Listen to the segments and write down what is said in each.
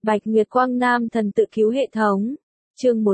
Bạch Nguyệt Quang Nam thần tự cứu hệ thống. Chương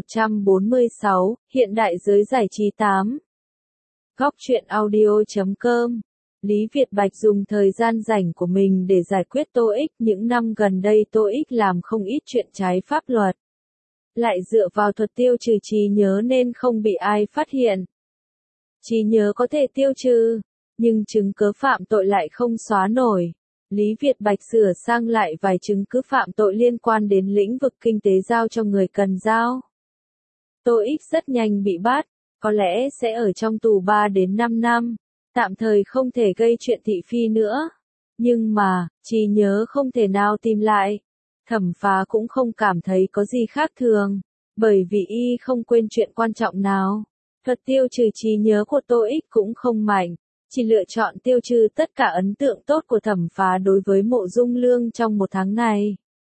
146, hiện đại giới giải trí 8. Góc truyện audio.com. Lý Việt Bạch dùng thời gian rảnh của mình để giải quyết TOEIC. Những năm gần đây TOEIC làm không ít chuyện trái pháp luật. Lại dựa vào thuật tiêu trừ trí nhớ nên không bị ai phát hiện. Trí nhớ có thể tiêu trừ, nhưng chứng cứ phạm tội lại không xóa nổi. Lý Việt Bạch sửa sang lại vài chứng cứ phạm tội liên quan đến lĩnh vực kinh tế giao cho người cần giao. TOEIC rất nhanh bị bắt, có lẽ sẽ ở trong tù 3 đến 5 năm, tạm thời không thể gây chuyện thị phi nữa. Nhưng mà, trí nhớ không thể nào tìm lại. Thẩm Phá cũng không cảm thấy có gì khác thường, bởi vì y không quên chuyện quan trọng nào. Thuật tiêu trừ trí nhớ của TOEIC cũng không mạnh, chỉ lựa chọn tiêu trừ tất cả ấn tượng tốt của Thẩm Phá đối với Mộ Dung Lương trong một tháng này.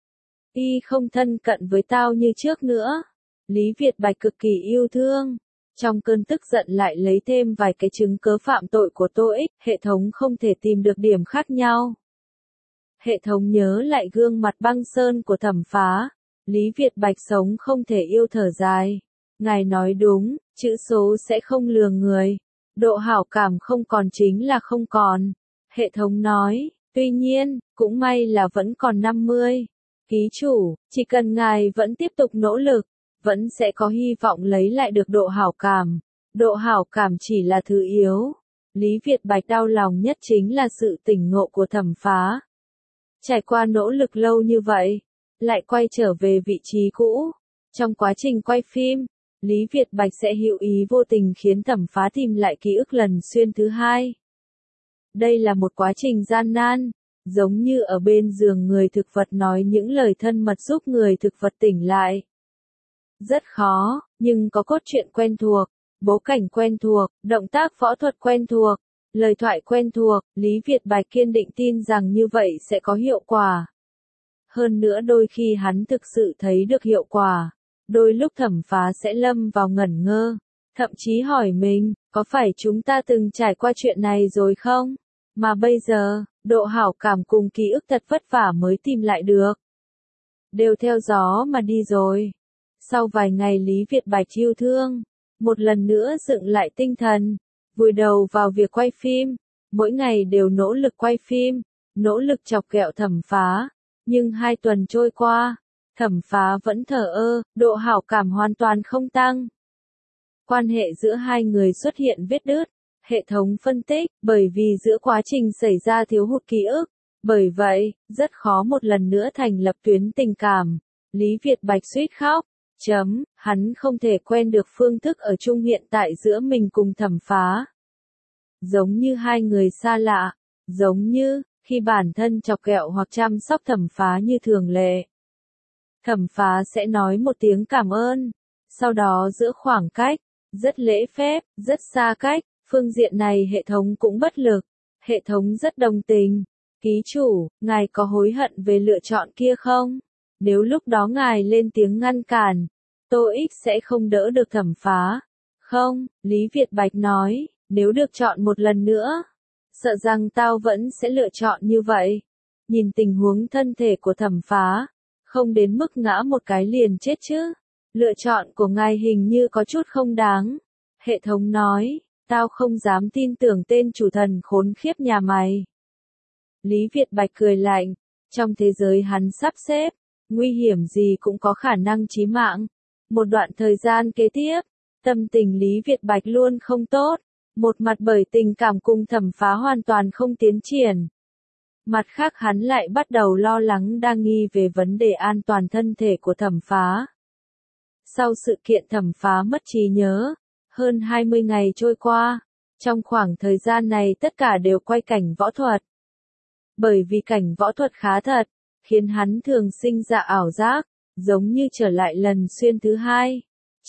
Y không thân cận với tao như trước nữa. Lý Việt Bạch cực kỳ yêu thương. Trong cơn tức giận lại lấy thêm vài cái chứng cứ phạm tội của TOEIC, hệ thống không thể tìm được điểm khác nhau. Hệ thống nhớ lại gương mặt băng sơn của Thẩm Phá. Lý Việt Bạch sống không thể yêu thở dài. Ngài nói đúng, chữ số sẽ không lừa người. Độ hảo cảm không còn chính là không còn. Hệ thống nói, tuy nhiên, cũng may là vẫn còn 50. Ký chủ, chỉ cần ngài vẫn tiếp tục nỗ lực, vẫn sẽ có hy vọng lấy lại được độ hảo cảm. Độ hảo cảm chỉ là thứ yếu. Lý Việt Bạch đau lòng nhất chính là sự tỉnh ngộ của Thẩm Phá. Trải qua nỗ lực lâu như vậy, lại quay trở về vị trí cũ. Trong quá trình quay phim, Lý Việt Bạch sẽ hữu ý vô tình khiến Thẩm Phá tìm lại ký ức lần xuyên thứ hai. Đây là một quá trình gian nan, giống như ở bên giường người thực vật nói những lời thân mật giúp người thực vật tỉnh lại. Rất khó, nhưng có cốt truyện quen thuộc, bối cảnh quen thuộc, động tác võ thuật quen thuộc, lời thoại quen thuộc, Lý Việt Bạch kiên định tin rằng như vậy sẽ có hiệu quả. Hơn nữa đôi khi hắn thực sự thấy được hiệu quả. Đôi lúc Thẩm Phá sẽ lâm vào ngẩn ngơ, thậm chí hỏi mình, có phải chúng ta từng trải qua chuyện này rồi không? Mà bây giờ, độ hảo cảm cùng ký ức thật vất vả mới tìm lại được. Đều theo gió mà đi rồi. Sau vài ngày Lý Việt Bạch yêu thương, một lần nữa dựng lại tinh thần, vùi đầu vào việc quay phim, mỗi ngày đều nỗ lực quay phim, nỗ lực chọc ghẹo Thẩm Phá, nhưng 2 tuần trôi qua, Thẩm Phá vẫn thờ ơ, độ hảo cảm hoàn toàn không tăng. Quan hệ giữa hai người xuất hiện vết đứt, hệ thống phân tích, bởi vì giữa quá trình xảy ra thiếu hụt ký ức, bởi vậy, rất khó một lần nữa thành lập tuyến tình cảm. Lý Việt Bạch suýt khóc. Hắn không thể quen được phương thức ở chung hiện tại giữa mình cùng Thẩm Phá. Giống như hai người xa lạ, giống như, khi bản thân chọc ghẹo hoặc chăm sóc Thẩm Phá như thường lệ. Thẩm Phá sẽ nói một tiếng cảm ơn, sau đó giữ khoảng cách, rất lễ phép, rất xa cách, phương diện này hệ thống cũng bất lực, hệ thống rất đồng tình. Ký chủ, ngài có hối hận về lựa chọn kia không? Nếu lúc đó ngài lên tiếng ngăn cản, TOEIC sẽ không đỡ được Thẩm Phá. Không, Lý Việt Bạch nói, nếu được chọn một lần nữa, sợ rằng tao vẫn sẽ lựa chọn như vậy. Nhìn tình huống thân thể của Thẩm Phá, không đến mức ngã một cái liền chết chứ. Lựa chọn của ngài hình như có chút không đáng. Hệ thống nói, tao không dám tin tưởng tên chủ thần khốn khiếp nhà mày. Lý Việt Bạch cười lạnh, trong thế giới hắn sắp xếp, nguy hiểm gì cũng có khả năng chí mạng. Một đoạn thời gian kế tiếp, tâm tình Lý Việt Bạch luôn không tốt, một mặt bởi tình cảm cùng Thẩm Phá hoàn toàn không tiến triển. Mặt khác hắn lại bắt đầu lo lắng đa nghi về vấn đề an toàn thân thể của Thẩm Phá. Sau sự kiện Thẩm Phá mất trí nhớ, hơn 20 ngày trôi qua, trong khoảng thời gian này tất cả đều quay cảnh võ thuật. Bởi vì cảnh võ thuật khá thật, khiến hắn thường sinh ra ảo giác, giống như trở lại lần xuyên thứ hai.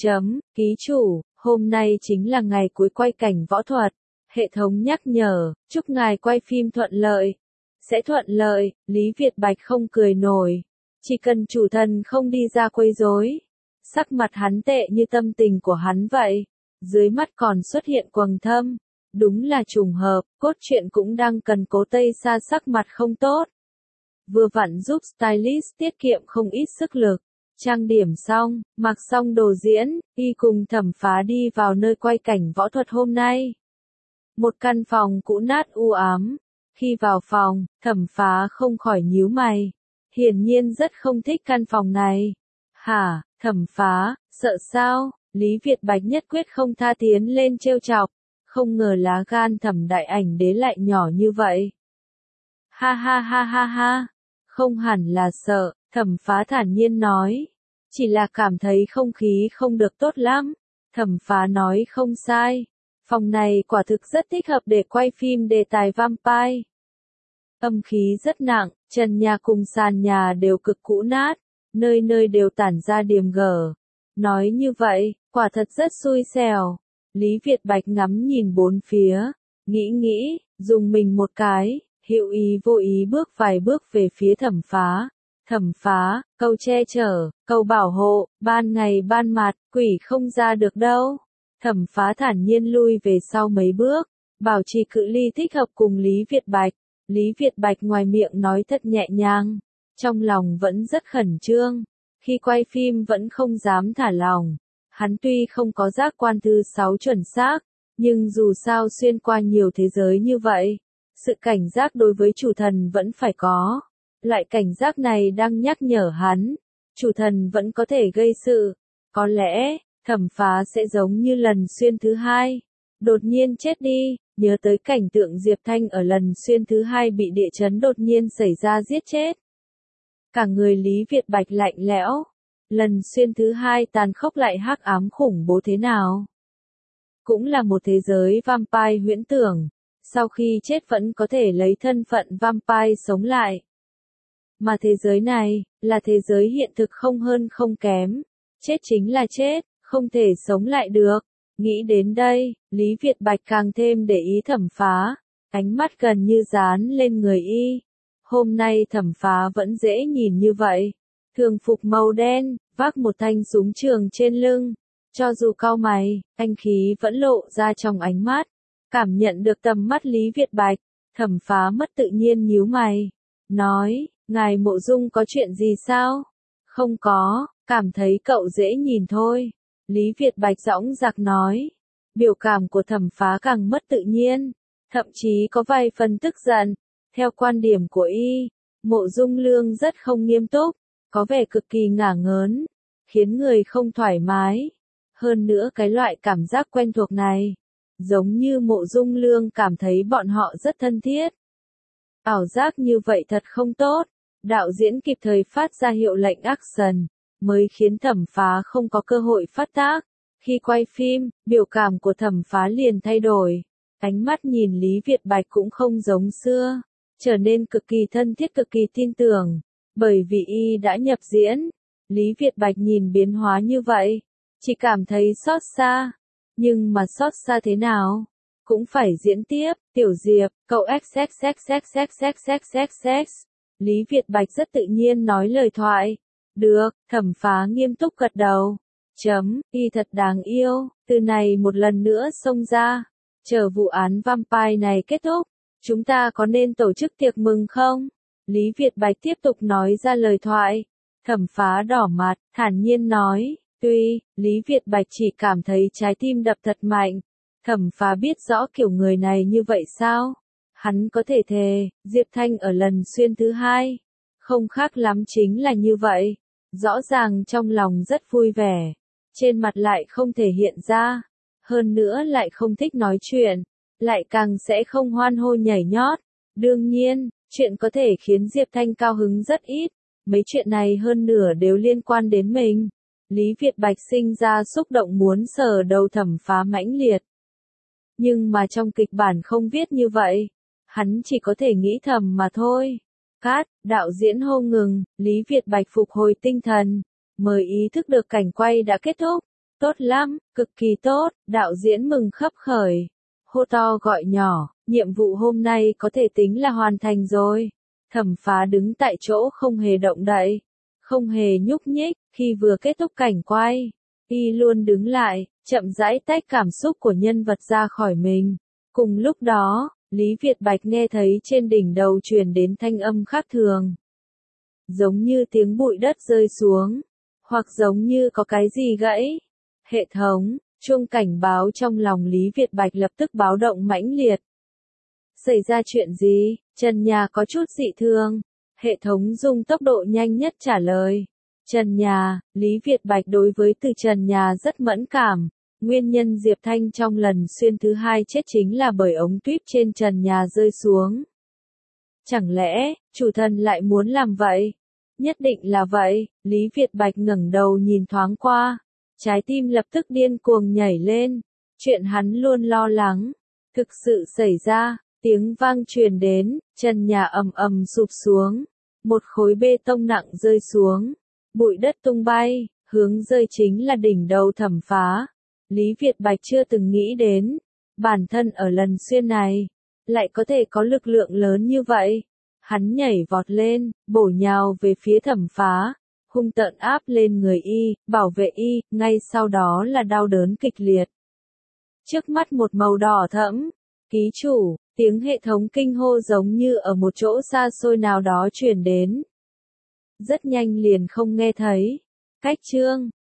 Ký chủ, hôm nay chính là ngày cuối quay cảnh võ thuật. Hệ thống nhắc nhở, chúc ngài quay phim thuận lợi. Sẽ thuận lợi, Lý Việt Bạch không cười nổi. Chỉ cần chủ thần không đi ra quấy rối. Sắc mặt hắn tệ như tâm tình của hắn vậy. Dưới mắt còn xuất hiện quầng thâm. Đúng là trùng hợp, cốt truyện cũng đang cần cố Tây Sa sắc mặt không tốt. vừa vặn giúp stylist tiết kiệm không ít sức lực. Trang điểm xong, mặc xong đồ diễn, y cùng Thẩm Phá đi vào nơi quay cảnh võ thuật hôm nay. Một căn phòng cũ nát u ám. Khi vào phòng, Thẩm Phá không khỏi nhíu mày. Hiển nhiên rất không thích căn phòng này. Hả, Thẩm Phá, sợ sao? Lý Việt Bạch nhất quyết không tha tiến lên trêu chọc. Không ngờ lá gan Thẩm Đại Ảnh Đế lại nhỏ như vậy. Ha ha ha ha ha. Không hẳn là sợ, Thẩm Phá thản nhiên nói. Chỉ là cảm thấy không khí không được tốt lắm. Thẩm Phá nói không sai. Phòng này quả thực rất thích hợp để quay phim đề tài vampire. Âm khí rất nặng, trần nhà cùng sàn nhà đều cực cũ nát, nơi nơi đều tản ra điềm gở. Nói như vậy, quả thật rất xui xẻo. Lý Việt Bạch ngắm nhìn bốn phía, nghĩ, dùng mình một cái, hữu ý vô ý bước vài bước về phía Thẩm Phá. Thẩm Phá, câu che chở, câu bảo hộ, ban ngày ban mặt, quỷ không ra được đâu. Thẩm Phá thản nhiên lui về sau mấy bước, bảo trì cự ly thích hợp cùng Lý Việt Bạch. Lý Việt Bạch ngoài miệng nói thật nhẹ nhàng, trong lòng vẫn rất khẩn trương. Khi quay phim vẫn không dám thả lòng. Hắn tuy không có giác quan thứ 6 chuẩn xác, nhưng dù sao xuyên qua nhiều thế giới như vậy, sự cảnh giác đối với chủ thần vẫn phải có. Loại cảnh giác này đang nhắc nhở hắn, chủ thần vẫn có thể gây sự. Có lẽ, Thẩm Phá sẽ giống như lần xuyên thứ 2, đột nhiên chết đi. Nhớ tới cảnh tượng Diệp Thanh ở lần xuyên thứ 2 bị địa chấn đột nhiên xảy ra giết chết. Cả người Lý Việt Bạch lạnh lẽo. Lần xuyên thứ 2 tàn khốc lại hắc ám khủng bố thế nào? Cũng là một thế giới vampire huyễn tưởng. Sau khi chết vẫn có thể lấy thân phận vampire sống lại. Mà thế giới này, là thế giới hiện thực không hơn không kém. Chết chính là chết, không thể sống lại được. Nghĩ đến đây, Lý Việt Bạch càng thêm để ý Thẩm Phá, ánh mắt gần như dán lên người y. Hôm nay Thẩm Phá vẫn dễ nhìn như vậy, thường phục màu đen, vác một thanh súng trường trên lưng. Cho dù cau mày, anh khí vẫn lộ ra trong ánh mắt. Cảm nhận được tầm mắt Lý Việt Bạch, Thẩm Phá mất tự nhiên nhíu mày. Nói, ngài Mộ Dung có chuyện gì sao? Không có, cảm thấy cậu dễ nhìn thôi. Lý Việt Bạch dõng dạc nói. Biểu cảm của Thẩm Phá càng mất tự nhiên, thậm chí có vài phần tức giận. Theo quan điểm của y, Mộ Dung Lương rất không nghiêm túc, có vẻ cực kỳ ngả ngớn, khiến người không thoải mái. Hơn nữa cái loại cảm giác quen thuộc này, giống như Mộ Dung Lương cảm thấy bọn họ rất thân thiết. Ảo giác như vậy thật không tốt. Đạo diễn kịp thời phát ra hiệu lệnh action, mới khiến Thẩm Phá không có cơ hội phát tác. Khi quay phim, biểu cảm của Thẩm Phá liền thay đổi. Ánh mắt nhìn Lý Việt Bạch cũng không giống xưa, trở nên cực kỳ thân thiết cực kỳ tin tưởng. Bởi vì y đã nhập diễn, Lý Việt Bạch nhìn biến hóa như vậy, chỉ cảm thấy xót xa. Nhưng mà xót xa thế nào? Cũng phải diễn tiếp. Tiểu Diệp, cậu xxxxxxxxxxx. Lý Việt Bạch rất tự nhiên nói lời thoại. Được, Thẩm Phá nghiêm túc gật đầu. Y thật đáng yêu, từ này một lần nữa xông ra. Chờ vụ án vampire này kết thúc, chúng ta có nên tổ chức tiệc mừng không? Lý Việt Bạch tiếp tục nói ra lời thoại. Thẩm Phá đỏ mặt, thản nhiên nói. Tuy, Lý Việt Bạch chỉ cảm thấy trái tim đập thật mạnh. Thẩm Phá biết rõ kiểu người này như vậy sao? Hắn có thể thề, Diệp Thanh ở lần xuyên thứ 2. Không khác lắm chính là như vậy. Rõ ràng trong lòng rất vui vẻ. Trên mặt lại không thể hiện ra. Hơn nữa lại không thích nói chuyện. Lại càng sẽ không hoan hô nhảy nhót. Đương nhiên, chuyện có thể khiến Diệp Thanh cao hứng rất ít. Mấy chuyện này hơn nửa đều liên quan đến mình. Lý Việt Bạch sinh ra xúc động muốn sờ đầu Thẩm Phá mãnh liệt. Nhưng mà trong kịch bản không viết như vậy. Hắn chỉ có thể nghĩ thầm mà thôi. Cát, đạo diễn hô ngừng, Lý Việt Bạch phục hồi tinh thần. Mới ý thức được cảnh quay đã kết thúc. Tốt lắm, cực kỳ tốt, đạo diễn mừng khấp khởi. Hô to gọi nhỏ, nhiệm vụ hôm nay có thể tính là hoàn thành rồi. Thẩm Phá đứng tại chỗ không hề động đậy, không hề nhúc nhích. Khi vừa kết thúc cảnh quay, y luôn đứng lại, chậm rãi tách cảm xúc của nhân vật ra khỏi mình. Cùng lúc đó, Lý Việt Bạch nghe thấy trên đỉnh đầu truyền đến thanh âm khác thường. giống như tiếng bụi đất rơi xuống, hoặc giống như có cái gì gãy. Hệ thống, chuông cảnh báo trong lòng Lý Việt Bạch lập tức báo động mãnh liệt. Xảy ra chuyện gì? Trần nhà có chút dị thường. Hệ thống dùng tốc độ nhanh nhất trả lời. Trần nhà, Lý Việt Bạch đối với từ trần nhà rất mẫn cảm. Nguyên nhân Diệp Thanh trong lần xuyên thứ 2 chết chính là bởi ống tuyếp trên trần nhà rơi xuống. Chẳng lẽ, chủ thần lại muốn làm vậy? Nhất định là vậy, Lý Việt Bạch ngẩng đầu nhìn thoáng qua. Trái tim lập tức điên cuồng nhảy lên. Chuyện hắn luôn lo lắng. Thực sự xảy ra, tiếng vang truyền đến, trần nhà ầm ầm sụp xuống. Một khối bê tông nặng rơi xuống. Bụi đất tung bay, hướng rơi chính là đỉnh đầu Thẩm Phá. Lý Việt Bạch chưa từng nghĩ đến, bản thân ở lần xuyên này, lại có thể có lực lượng lớn như vậy. Hắn nhảy vọt lên, bổ nhào về phía Thẩm Phá, hung tợn áp lên người y, bảo vệ y, ngay sau đó là đau đớn kịch liệt. Trước mắt một màu đỏ thẫm, ký chủ, tiếng hệ thống kinh hô giống như ở một chỗ xa xôi nào đó truyền đến. Rất nhanh liền không nghe thấy. Cách chương